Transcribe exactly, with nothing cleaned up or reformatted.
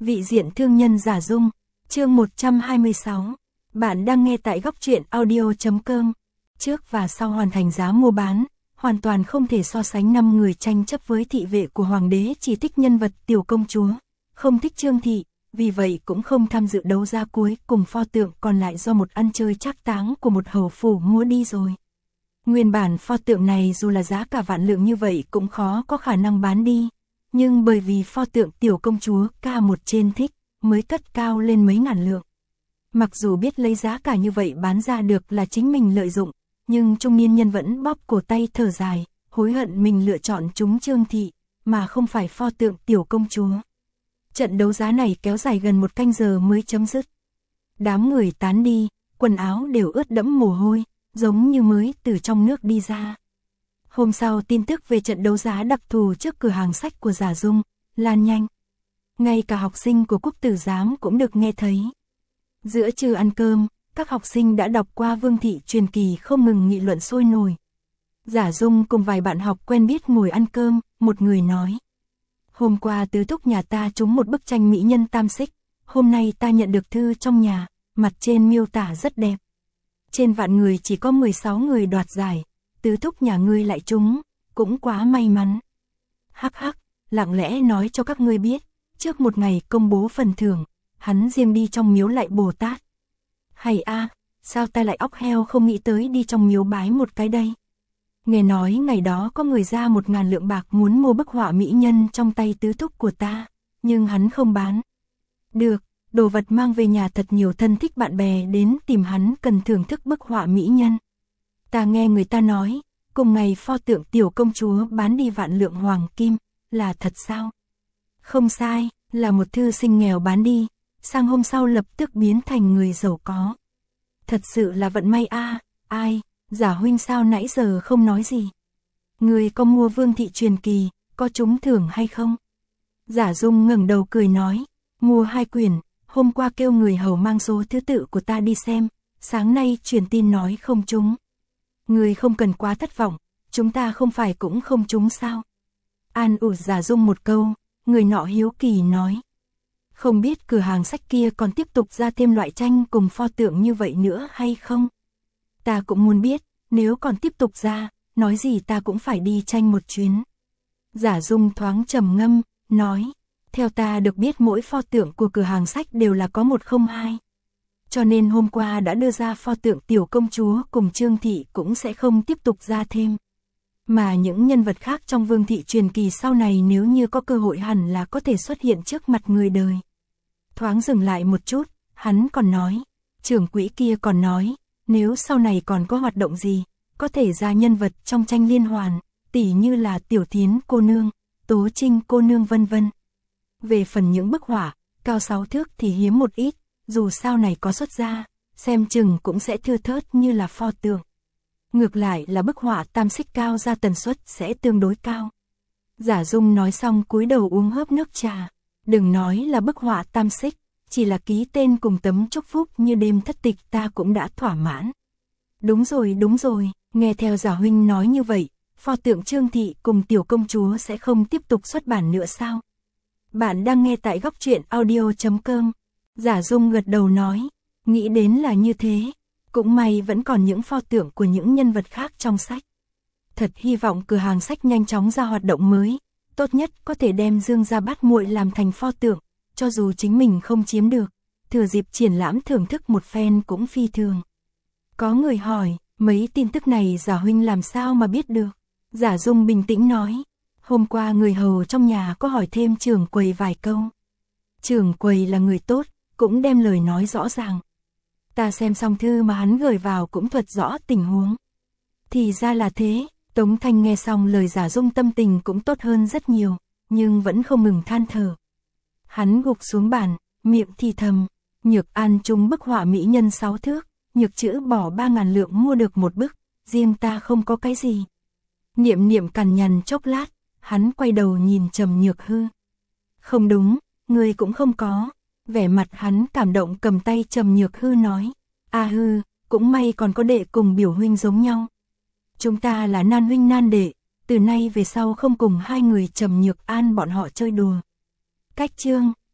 Vị diện thương nhân giả dung, chương một trăm hai mươi sáu. Bạn đang nghe tại góc truyện audio chấm com. Trước và sau hoàn thành giá mua bán, hoàn toàn không thể so sánh năm người tranh chấp với thị vệ của hoàng đế chỉ thích nhân vật tiểu công chúa, không thích Trương Thị, vì vậy cũng không tham dự đấu giá cuối cùng pho tượng còn lại do một ăn chơi trác táng của một hầu phủ mua đi rồi. Nguyên bản pho tượng này dù là giá cả vạn lượng như vậy cũng khó có khả năng bán đi. Nhưng bởi vì pho tượng tiểu công chúa ca một trên thích, mới cất cao lên mấy ngàn lượng. Mặc dù biết lấy giá cả như vậy bán ra được là chính mình lợi dụng, nhưng trung niên nhân vẫn bóp cổ tay thở dài, hối hận mình lựa chọn chúng Trương Thị, mà không phải pho tượng tiểu công chúa. Trận đấu giá này kéo dài gần một canh giờ mới chấm dứt. Đám người tán đi, quần áo đều ướt đẫm mồ hôi, giống như mới từ trong nước đi ra. Hôm sau tin tức về trận đấu giá đặc thù trước cửa hàng sách của Giả Dung lan nhanh. Ngay cả học sinh của Quốc Tử Giám cũng được nghe thấy. Giữa trưa ăn cơm, các học sinh đã đọc qua Vương Thị Truyền Kỳ không ngừng nghị luận sôi nổi. Giả Dung cùng vài bạn học quen biết ngồi ăn cơm, một người nói: hôm qua tứ thúc nhà ta trúng một bức tranh mỹ nhân tam xích, hôm nay ta nhận được thư trong nhà, mặt trên miêu tả rất đẹp. Trên vạn người chỉ có mười sáu người đoạt giải, tứ thúc nhà ngươi lại trúng, cũng quá may mắn. Hắc hắc, lặng lẽ nói cho các ngươi biết, trước một ngày công bố phần thưởng, hắn riêng đi trong miếu lạy Bồ Tát. Hay a, sao ta lại óc heo không nghĩ tới đi trong miếu bái một cái đây. Nghe nói ngày đó có người ra một ngàn lượng bạc muốn mua bức họa mỹ nhân trong tay tứ thúc của ta, nhưng hắn không bán. Được, đồ vật mang về nhà thật nhiều thân thích bạn bè đến tìm hắn cần thưởng thức bức họa mỹ nhân. Ta nghe người ta nói, cùng ngày pho tượng tiểu công chúa bán đi vạn lượng hoàng kim, là thật sao? Không sai, là một thư sinh nghèo bán đi, sang hôm sau lập tức biến thành người giàu có. Thật sự là vận may a. Ai, Giả huynh sao nãy giờ không nói gì? Người có mua Vương Thị Truyền Kỳ, có trúng thưởng hay không? Giả Dung ngẩng đầu cười nói, mua hai quyển, hôm qua kêu người hầu mang số thứ tự của ta đi xem, sáng nay truyền tin nói không trúng. Người không cần quá thất vọng, chúng ta không phải cũng không trúng sao? An ủi Giả Dung một câu, người nọ hiếu kỳ nói. Không biết cửa hàng sách kia còn tiếp tục ra thêm loại tranh cùng pho tượng như vậy nữa hay không? Ta cũng muốn biết, nếu còn tiếp tục ra, nói gì ta cũng phải đi tranh một chuyến. Giả Dung thoáng trầm ngâm, nói, theo ta được biết mỗi pho tượng của cửa hàng sách đều là có một không hai. Cho nên hôm qua đã đưa ra pho tượng tiểu công chúa cùng Trương Thị cũng sẽ không tiếp tục ra thêm. Mà những nhân vật khác trong Vương Thị Truyền Kỳ sau này nếu như có cơ hội hẳn là có thể xuất hiện trước mặt người đời. Thoáng dừng lại một chút, hắn còn nói, trưởng quỹ kia còn nói, nếu sau này còn có hoạt động gì, có thể ra nhân vật trong tranh liên hoàn, tỉ như là Tiểu Thiến cô nương, Tố Trinh cô nương vân vân. Về phần những bức họa, cao sáu thước thì hiếm một ít, dù sau này có xuất ra, xem chừng cũng sẽ thưa thớt như là pho tượng. Ngược lại là bức họa tam xích cao ra tần suất sẽ tương đối cao. Giả Dung nói xong cúi đầu uống hớp nước trà, đừng nói là bức họa tam xích, chỉ là ký tên cùng tấm chúc phúc như đêm thất tịch ta cũng đã thỏa mãn. Đúng rồi đúng rồi, nghe theo Giả huynh nói như vậy, pho tượng Trương Thị cùng tiểu công chúa sẽ không tiếp tục xuất bản nữa sao? Bạn đang nghe tại góc truyện audio chấm com. Giả Dung gật đầu nói, nghĩ đến là như thế, cũng may vẫn còn những pho tượng của những nhân vật khác trong sách. Thật hy vọng cửa hàng sách nhanh chóng ra hoạt động mới, tốt nhất có thể đem Dương Gia Bát Muội làm thành pho tượng, cho dù chính mình không chiếm được, thừa dịp triển lãm thưởng thức một phen cũng phi thường. Có người hỏi, mấy tin tức này Giả huynh làm sao mà biết được? Giả Dung bình tĩnh nói, hôm qua người hầu trong nhà có hỏi thêm trưởng quầy vài câu. Trưởng quầy là người tốt, cũng đem lời nói rõ ràng. Ta xem xong thư mà hắn gửi vào cũng thuật rõ tình huống. Thì ra là thế, Tống Thanh nghe xong lời Giả Dung tâm tình cũng tốt hơn rất nhiều, nhưng vẫn không ngừng than thở. Hắn gục xuống bàn, miệng thì thầm, Nhược An trúng bức họa mỹ nhân sáu thước, Nhược Chữ bỏ ba ngàn lượng mua được một bức, riêng ta không có cái gì. Niệm Niệm cằn nhằn chốc lát, hắn quay đầu nhìn Trầm Nhược Hư. Không đúng, người cũng không có. Vẻ mặt hắn cảm động cầm tay Trầm Nhược Hư nói, a Hư, cũng may còn có đệ cùng biểu huynh giống nhau. Chúng ta là nan huynh nan đệ, từ nay về sau không cùng hai người Trầm Nhược An bọn họ chơi đùa. Cách chương